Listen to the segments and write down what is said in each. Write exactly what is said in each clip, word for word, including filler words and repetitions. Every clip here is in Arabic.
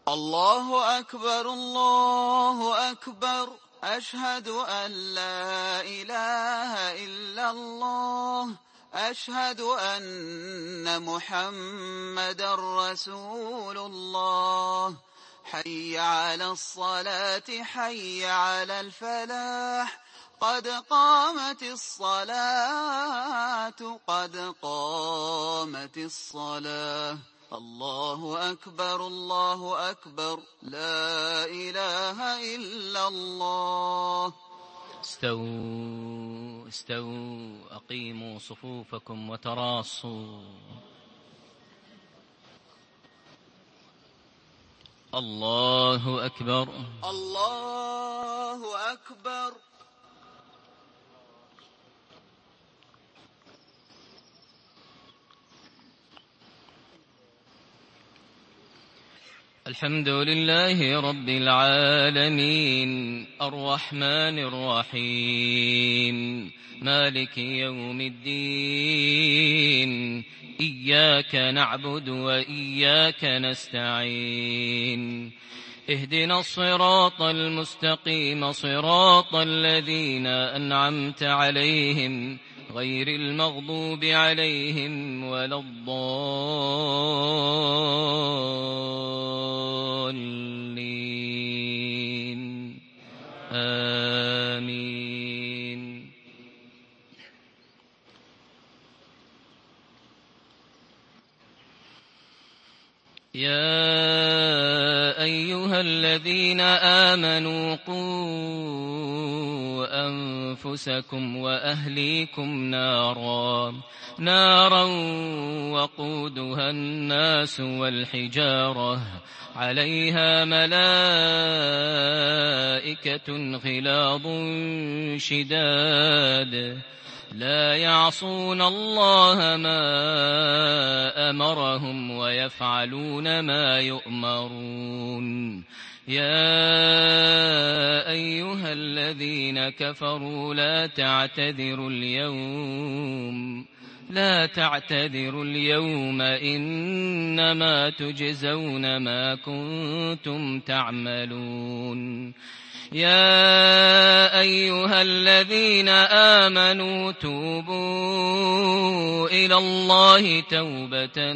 الله أكبر الله أكبر أشهد أن لا إله إلا الله أشهد أن محمدا رسول الله حي على الصلاة حي على الفلاح قد قامت الصلاة قد قامت الصلاة الله أكبر الله أكبر لا إله إلا الله. استووا استووا أقيموا صفوفكم وتراصوا. الله أكبر الله أكبر. الحمد لله رب العالمين الرحمن الرحيم مالك يوم الدين إياك نعبد وإياك نستعين اهدنا الصراط المستقيم صراط الذين أنعمت عليهم غير المغضوب عليهم ولا الضالين آمين. يا أيها الذين آمنوا قوا أنفسكم وأهليكم نارا نارا وقودها الناس والحجارة عليها ملائكة غلاظ شداد لا يعصون الله ما أمرهم ويفعلون ما يؤمرون. يا أيها الذين كفروا لا تعتذروا اليوم لا تعتذروا اليوم إنما تجزون ما كنتم تعملون. يا أيها الذين آمنوا توبوا إلى الله توبة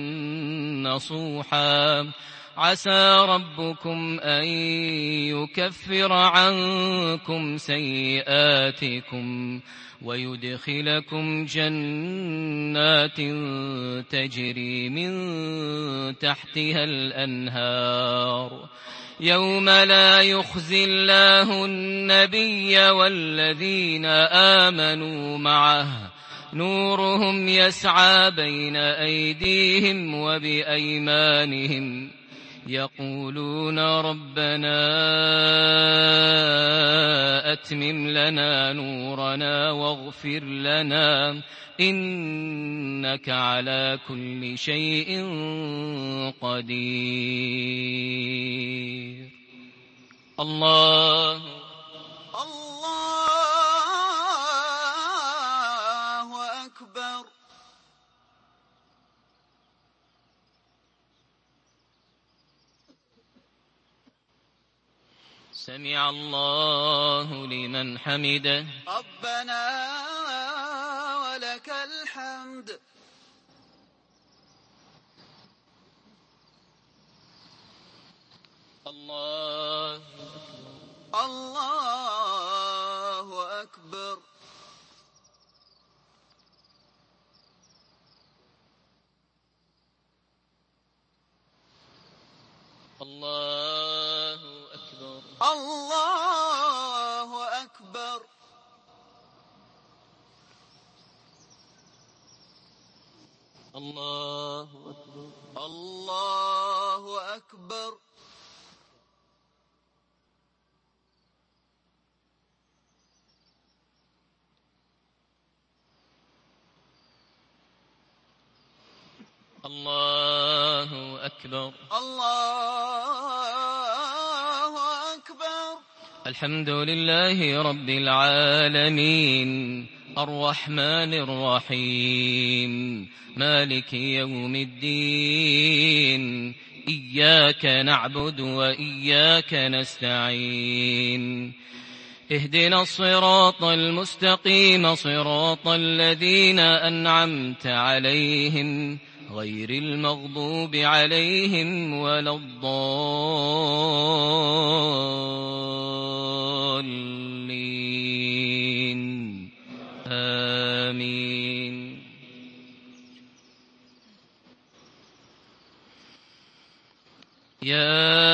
نصوحا عسى ربكم أن يكفر عنكم سيئاتكم ويدخلكم جنات تجري من تحتها الأنهار يوم لا يخزي الله النبي والذين آمنوا معه نورهم يسعى بين أيديهم وبأيمانهم يقولون ربنا أتمم لنا نورنا واغفر لنا إنك على كل شيء قدير. الله الله أكبر. سمع الله لمن حمده ربنا ولك الحمد. الله الله أكبر. الله أكبر. الله أكبر. الله أكبر. الله أكبر. الله أكبر. الله أكبر. الحمد لله رب العالمين الرحمن الرحيم مالك يوم الدين إياك نعبد وإياك نستعين اهدنا الصراط المستقيم صراط الذين أنعمت عليهم غير المغضوب عليهم ولا الضالين آمين. يا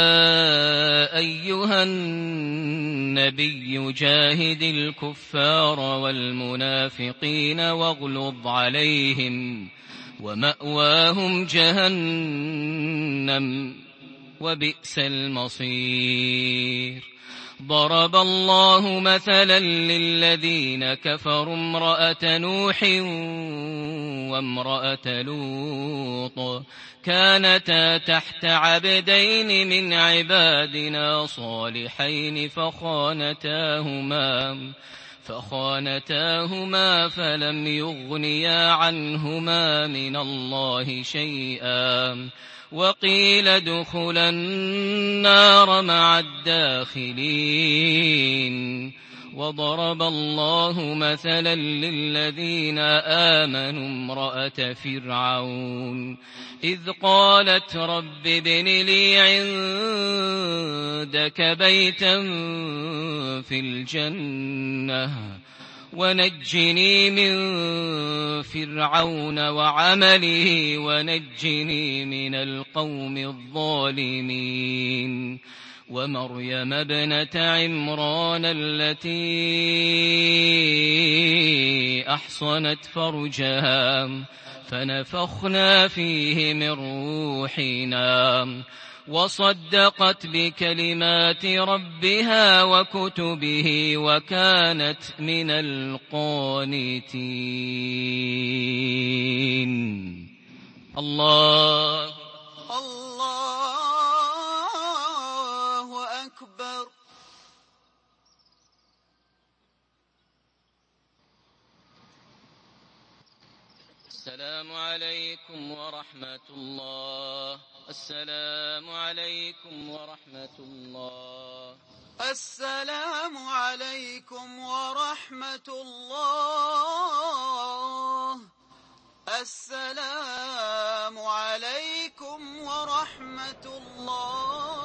أيها النبي جاهد الكفار والمنافقين واغلظ عليهم ومأواهم جهنم وبئس المصير. ضرب الله مثلا للذين كفروا امرأة نوح وامرأة لوط كانتا تحت عبدين من عبادنا صالحين فخانتاهما فخانتاهما فلم يغنيا عنهما من الله شيئا وقيل ادخلا النار مع الداخلين. وضرب الله مثلا للذين آمنوا امرأة فرعون إذ قالت رب ابن لي عندك بيتا في الجنة ونجني من فرعون وعمله ونجني من القوم الظالمين. ومريم ابنة عمران التي أحصنت فرجها فنفخنا فيه من روحنا وصدقت بكلمات ربها وكتبه وكانت من القانتين. الله الله أكبر. السلام عليكم ورحمة الله. السلام عليكم ورحمة الله. السلام عليكم ورحمة الله. السلام عليكم ورحمة الله.